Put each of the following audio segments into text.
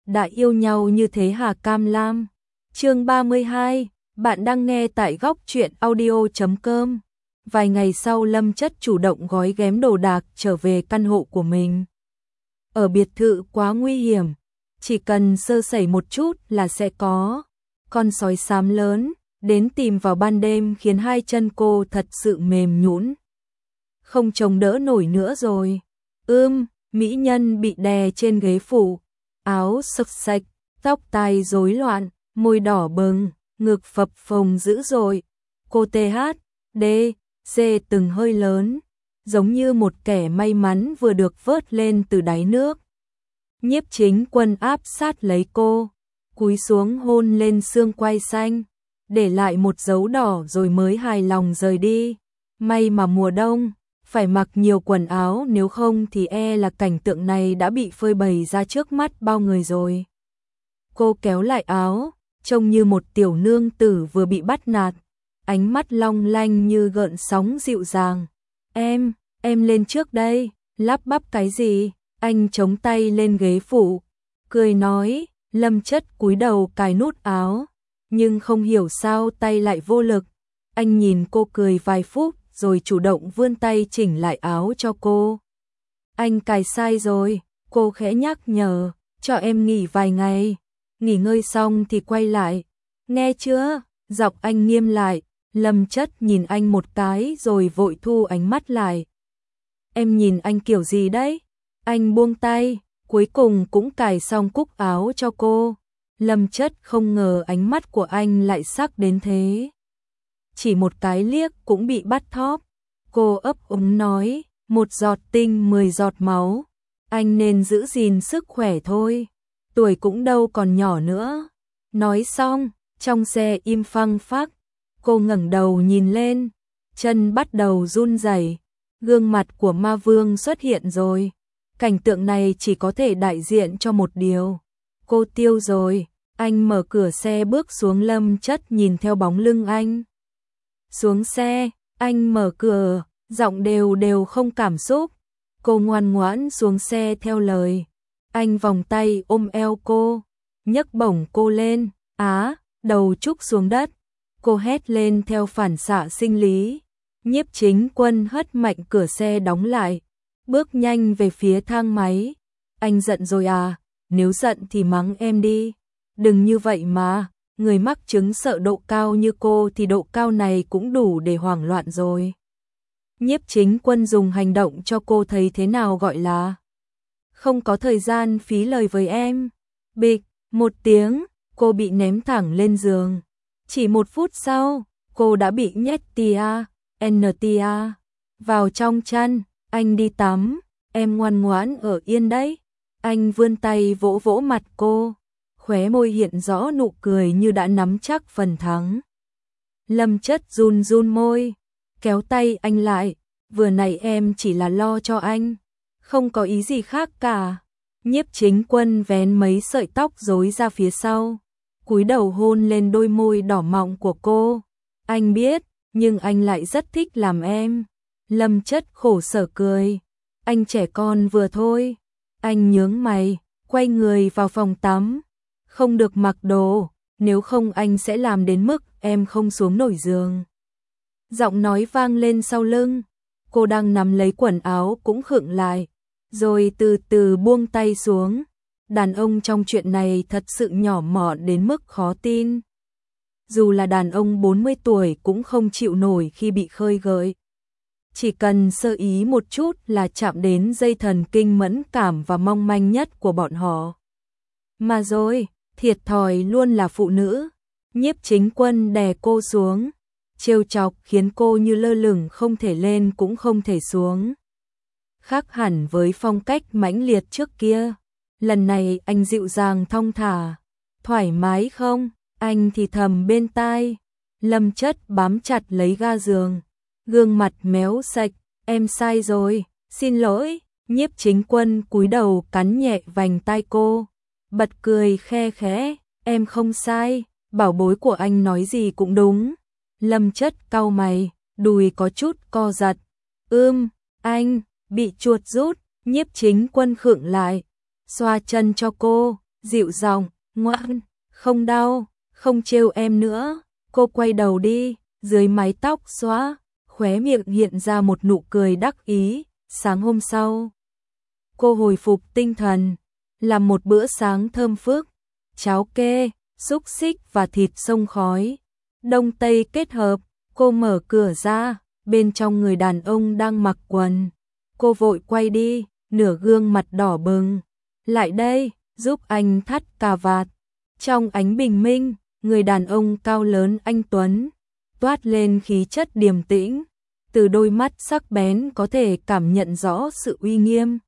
đã yêu nhau như thế hả Cam Lam? Chương 32, bạn đang nghe tại góc truyện audio.com. Vài ngày sau Lâm Chất chủ động gói ghém đồ đạc trở về căn hộ của mình. Ở biệt thự quá nguy hiểm, chỉ cần sơ sẩy một chút là sẽ có con sói xám lớn đến tìm vào ban đêm, khiến hai chân cô thật sự mềm nhũn, không chống đỡ nổi nữa rồi. Mỹ nhân bị đè trên ghế phủ, áo xộc xạch, tóc tai rối loạn, môi đỏ bừng, ngực phập phồng dữ dội. Cô THD từng hơi lớn, giống như một kẻ may mắn vừa được vớt lên từ đáy nước. Nhiếp Chính Quân áp sát lấy cô, cúi xuống hôn lên xương quai xanh, để lại một dấu đỏ rồi mới hài lòng rời đi. May mà mùa đông phải mặc nhiều quần áo, nếu không thì là cảnh tượng này đã bị phơi bày ra trước mắt bao người rồi. Cô kéo lại áo, trông như một tiểu nương tử vừa bị bắt nạt, ánh mắt long lanh như gợn sóng dịu dàng. Em lên trước đây. Lắp bắp cái gì? Anh chống tay lên ghế phủ, cười nói. Lâm Chất cúi đầu cài nút áo, nhưng không hiểu sao tay lại vô lực. Anh nhìn cô cười vài phút rồi chủ động vươn tay chỉnh lại áo cho cô. Anh cài sai rồi, cô khẽ nhắc nhở, cho em nghỉ vài ngày. Nghỉ ngơi xong thì quay lại, nghe chưa? Giọng anh nghiêm lại. Lâm Chất nhìn anh một cái rồi vội thu ánh mắt lại. Em nhìn anh kiểu gì đấy? Anh buông tay, cuối cùng cũng cài xong cúc áo cho cô. Lâm Chất không ngờ ánh mắt của anh lại sắc đến thế. Chỉ một cái liếc cũng bị bắt thóp. Cô ấp úng nói, 1 giọt tinh 10 giọt máu. Anh nên giữ gìn sức khỏe thôi, tuổi cũng đâu còn nhỏ nữa. Nói xong, trong xe im phăng phắc. Cô ngẩng đầu nhìn lên, chân bắt đầu run rẩy. Gương mặt của ma vương xuất hiện rồi. Cảnh tượng này chỉ có thể đại diện cho một điều. Cô tiêu rồi. Anh mở cửa xe bước xuống. Lâm Chất nhìn theo bóng lưng anh xuống xe. Anh mở cửa, giọng đều không cảm xúc. Cô ngoan ngoãn xuống xe theo lời. Anh vòng tay ôm eo cô, nhấc bổng cô lên. Đầu trúc xuống đất. Cô hét lên theo phản xạ sinh lý. Nhiếp Chính Quân hất mạnh cửa xe đóng lại, bước nhanh về phía thang máy. Anh giận rồi à? Nếu giận thì mắng em đi. Đừng như vậy mà, người mắc chứng sợ độ cao như cô thì độ cao này cũng đủ để hoảng loạn rồi. Nhiếp Chính Quân dùng hành động cho cô thấy thế nào gọi là không có thời gian phí lời với em. Bịch, một tiếng, cô bị ném thẳng lên giường. Chỉ 1 phút sau, cô đã bị nhét NTA vào trong chăn. Anh đi tắm, em ngoan ngoãn ở yên đấy. Anh vươn tay vỗ vỗ mặt cô, khóe môi hiện rõ nụ cười như đã nắm chắc phần thắng. Lâm Chất run run môi, kéo tay anh lại. Vừa nãy em chỉ là lo cho anh, không có ý gì khác cả. Nhiếp Chính Quân vén mấy sợi tóc rối ra phía sau, cúi đầu hôn lên đôi môi đỏ mọng của cô. Anh biết, nhưng anh lại rất thích làm em. Lâm Chất khổ sở cười. Anh trẻ con vừa thôi. Anh nhướng mày, quay người vào phòng tắm. Không được mặc đồ, nếu không anh sẽ làm đến mức em không xuống nổi giường. Giọng nói vang lên sau lưng. Cô đang nắm lấy quần áo cũng khựng lại, rồi từ từ buông tay xuống. Đàn ông trong chuyện này thật sự nhỏ mọn đến mức khó tin. Dù là đàn ông 40 tuổi cũng không chịu nổi khi bị khơi gợi. Chỉ cần sơ ý một chút là chạm đến dây thần kinh mẫn cảm và mong manh nhất của bọn họ. Mà rồi, thiệt thòi luôn là phụ nữ. Nhiếp Chính Quân đè cô xuống, trêu chọc khiến cô như lơ lửng, không thể lên cũng không thể xuống. Khác hẳn với phong cách mãnh liệt trước kia. Lần này anh dịu dàng thong thả. Thoải mái không? Anh thì thầm bên tai. Lâm Chất bám chặt lấy ga giường, gương mặt méo sạch. Em sai rồi, xin lỗi. Nhiếp Chính Quân cúi đầu cắn nhẹ vành tai cô, bật cười khe khẽ. Em không sai, bảo bối của anh nói gì cũng đúng. Lâm Chất cau mày, đùi có chút co giật. Anh bị chuột rút. Nhiếp Chính Quân khựng lại, xoa chân cho cô. dịu giọng, ngoan, không đau, không trêu em nữa. Cô quay đầu đi, dưới mái tóc xõa, khóe miệng hiện ra một nụ cười đắc ý. Sáng hôm sau, cô hồi phục tinh thần, làm một bữa sáng thơm phức, cháo kê, xúc xích và thịt xông khói. Đông Tây kết hợp, cô mở cửa ra, bên trong người đàn ông đang mặc quần. Cô vội quay đi, nửa gương mặt đỏ bừng. Lại đây, giúp anh thắt cà vạt. Trong ánh bình minh, người đàn ông cao lớn anh tuấn, toát lên khí chất điềm tĩnh. Từ đôi mắt sắc bén có thể cảm nhận rõ sự uy nghiêm.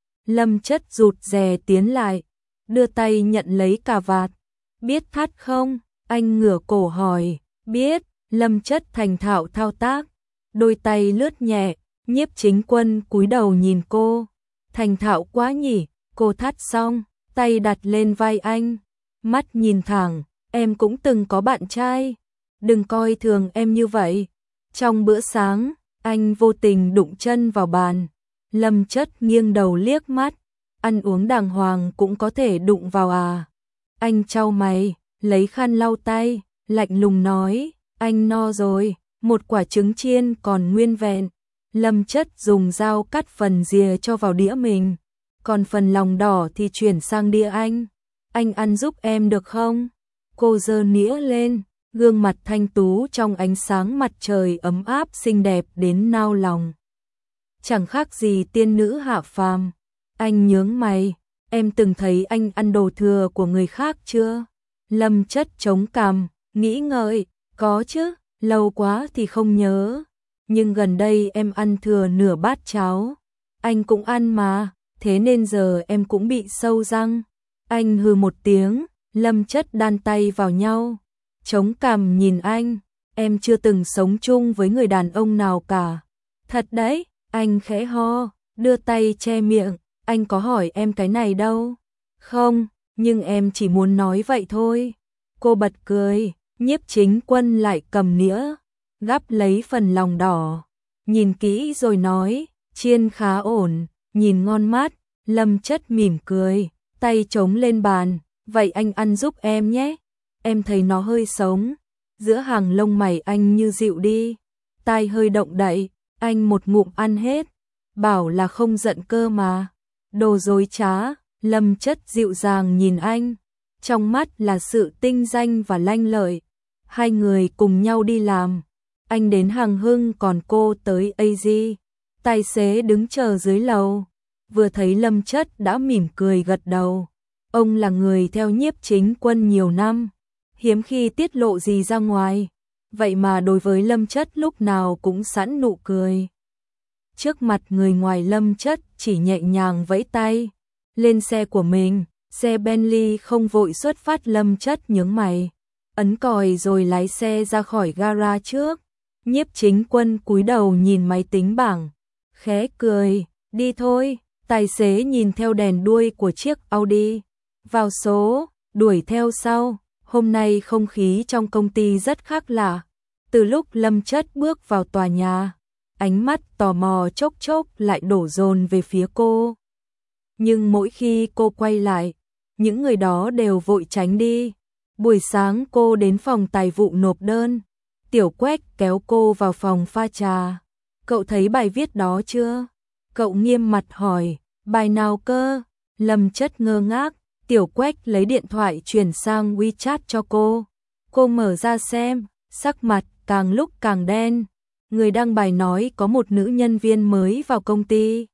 Lâm Chất rụt rè tiến lại, đưa tay nhận lấy cà vạt. Biết thắt không? Anh ngửa cổ hỏi. Biết. Lâm Chất thành thạo thao tác, đôi tay lướt nhẹ. Nhiếp Chính Quân cúi đầu nhìn cô. Thành thạo quá nhỉ. Cô thắt xong, tay đặt lên vai anh, mắt nhìn thẳng. Em cũng từng có bạn trai, đừng coi thường em như vậy. Trong bữa sáng, anh vô tình đụng chân vào bàn. Lâm Chất nghiêng đầu liếc mắt. Ăn uống đàng hoàng cũng có thể đụng vào à? Anh chau mày, lấy khăn lau tay, lạnh lùng nói. Anh no rồi, một quả trứng chiên còn nguyên vẹn. Lâm Chất dùng dao cắt phần rìa cho vào đĩa mình, còn phần lòng đỏ thì chuyển sang đĩa anh. Anh ăn giúp em được không? Cô giơ nĩa lên, gương mặt thanh tú trong ánh sáng mặt trời ấm áp xinh đẹp đến nao lòng. Chẳng khác gì tiên nữ hạ phàm. Anh nhướng mày, em từng thấy anh ăn đồ thừa của người khác chưa? Lâm Chất chống cằm, nghĩ ngợi, có chứ, lâu quá thì không nhớ. Nhưng gần đây em ăn thừa nửa bát cháo. Anh cũng ăn mà, thế nên giờ em cũng bị sâu răng. Anh hừ một tiếng, Lâm Chất đan tay vào nhau, chống cằm nhìn anh. Em chưa từng sống chung với người đàn ông nào cả. Thật đấy, anh khẽ ho, đưa tay che miệng. Anh có hỏi em cái này đâu. Không, nhưng em chỉ muốn nói vậy thôi. Cô bật cười. Nhiếp Chính Quân lại cầm nĩa, gắp lấy phần lòng đỏ, nhìn kỹ rồi nói. Chiên khá ổn, nhìn ngon mát. Lâm Chất mỉm cười, tay chống lên bàn. Vậy anh ăn giúp em nhé. Em thấy nó hơi sống. Giữa hàng lông mày anh như dịu đi, tai hơi động đậy. Anh một ngụm ăn hết, bảo là không giận cơ mà. Đồ dối trá. Lâm Chất dịu dàng nhìn anh, trong mắt là sự tinh danh và lanh lợi. Hai người cùng nhau đi làm. Anh đến Hàng Hưng còn cô tới AG. Tài xế đứng chờ dưới lầu, vừa thấy Lâm Chất đã mỉm cười gật đầu. Ông là người theo Nhiếp Chính Quân nhiều năm, hiếm khi tiết lộ gì ra ngoài. Vậy mà đối với Lâm Chất lúc nào cũng sẵn nụ cười. Trước mặt người ngoài Lâm Chất chỉ nhẹ nhàng vẫy tay. Lên xe của mình, xe Bentley không vội xuất phát. Lâm Chất nhướng mày, ấn còi rồi lái xe ra khỏi gara trước. Nhiếp Chính Quân cúi đầu nhìn máy tính bảng, khẽ cười, đi thôi. Tài xế nhìn theo đèn đuôi của chiếc Audi, vào số, đuổi theo sau. Hôm nay không khí trong công ty rất khác lạ. Từ lúc Lâm Chất bước vào tòa nhà, ánh mắt tò mò chốc chốc lại đổ dồn về phía cô. Nhưng mỗi khi cô quay lại, những người đó đều vội tránh đi. Buổi sáng cô đến phòng tài vụ nộp đơn, Tiểu Quách kéo cô vào phòng pha trà. Cậu thấy bài viết đó chưa? Cậu nghiêm mặt hỏi. Bài nào cơ? Lâm Chất ngơ ngác. Tiểu Quách lấy điện thoại chuyển sang WeChat cho cô. Cô mở ra xem, sắc mặt càng lúc càng đen. Người đăng bài nói có một nữ nhân viên mới vào công ty,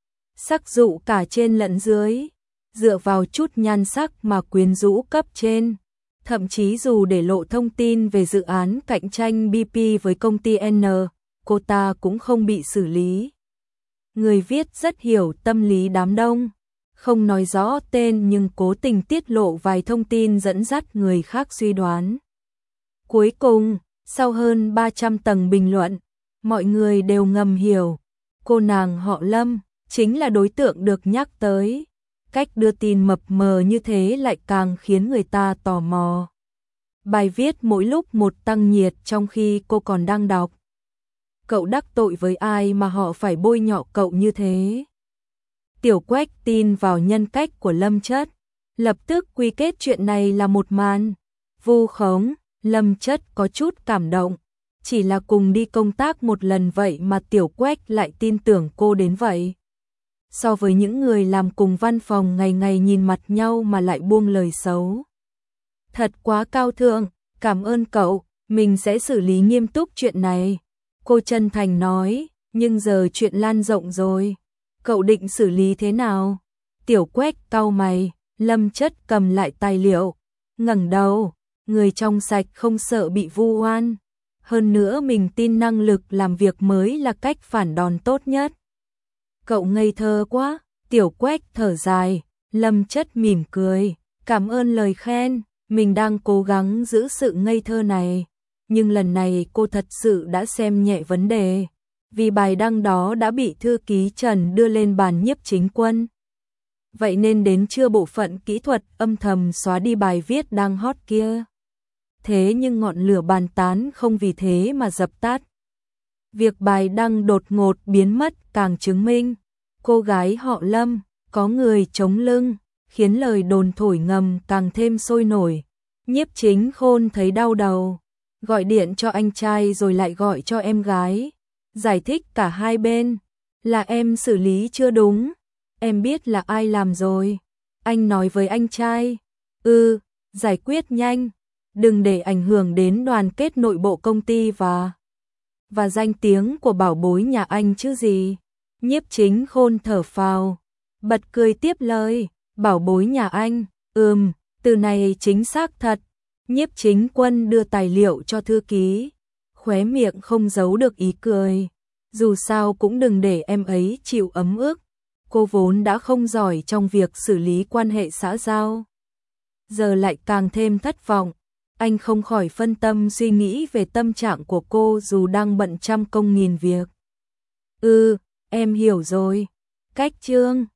sắc dụ cả trên lẫn dưới, dựa vào chút nhan sắc mà quyến rũ cấp trên. Thậm chí dù để lộ thông tin về dự án cạnh tranh BP với công ty N, cô ta cũng không bị xử lý. Người viết rất hiểu tâm lý đám đông, không nói rõ tên nhưng cố tình tiết lộ vài thông tin dẫn dắt người khác suy đoán. Cuối cùng, sau hơn 300 tầng bình luận, mọi người đều ngầm hiểu, cô nàng họ Lâm chính là đối tượng được nhắc tới. Cách đưa tin mập mờ như thế lại càng khiến người ta tò mò. Bài viết mỗi lúc một tăng nhiệt trong khi cô còn đang đọc. Cậu đắc tội với ai mà họ phải bôi nhọ cậu như thế? Tiểu Quách tin vào nhân cách của Lâm Chất, lập tức quy kết chuyện này là một màn vu khống. Lâm Chất có chút cảm động, chỉ là cùng đi công tác một lần vậy mà Tiểu Quách lại tin tưởng cô đến vậy. So với những người làm cùng văn phòng ngày ngày nhìn mặt nhau mà lại buông lời xấu. Thật quá cao thượng, cảm ơn cậu, mình sẽ xử lý nghiêm túc chuyện này. Cô chân thành nói, nhưng giờ chuyện lan rộng rồi, cậu định xử lý thế nào? Tiểu Quách cau mày, Lâm Chất cầm lại tài liệu, ngẩng đầu, người trong sạch không sợ bị vu oan. Hơn nữa mình tin năng lực làm việc mới là cách phản đòn tốt nhất. Cậu ngây thơ quá, Tiểu Quách thở dài, Lâm Chất mỉm cười, cảm ơn lời khen, mình đang cố gắng giữ sự ngây thơ này. Nhưng lần này cô thật sự đã xem nhẹ vấn đề, vì bài đăng đó đã bị thư ký Trần đưa lên bàn Nhiếp Chính Quân. Vậy nên đến trưa bộ phận kỹ thuật âm thầm xóa đi bài viết đang hot kia. Thế nhưng ngọn lửa bàn tán không vì thế mà dập tắt. Việc bài đăng đột ngột biến mất càng chứng minh cô gái họ Lâm có người chống lưng, khiến lời đồn thổi ngầm càng thêm sôi nổi. Nhiếp Chính Khôn thấy đau đầu, gọi điện cho anh trai rồi lại gọi cho em gái, giải thích cả hai bên, là em xử lý chưa đúng, em biết là ai làm rồi. Anh nói với anh trai, giải quyết nhanh, đừng để ảnh hưởng đến đoàn kết nội bộ công ty và danh tiếng của bảo bối nhà anh chứ gì. Nhiếp Chính Khôn thở phào, bật cười tiếp lời, bảo bối nhà anh, từ này chính xác thật. Nhiếp Chính Quân đưa tài liệu cho thư ký, khóe miệng không giấu được ý cười. Dù sao cũng đừng để em ấy chịu ấm ức, cô vốn đã không giỏi trong việc xử lý quan hệ xã giao, giờ lại càng thêm thất vọng. Anh không khỏi phân tâm suy nghĩ về tâm trạng của cô dù đang bận trăm công nghìn việc. Em hiểu rồi. Cách chương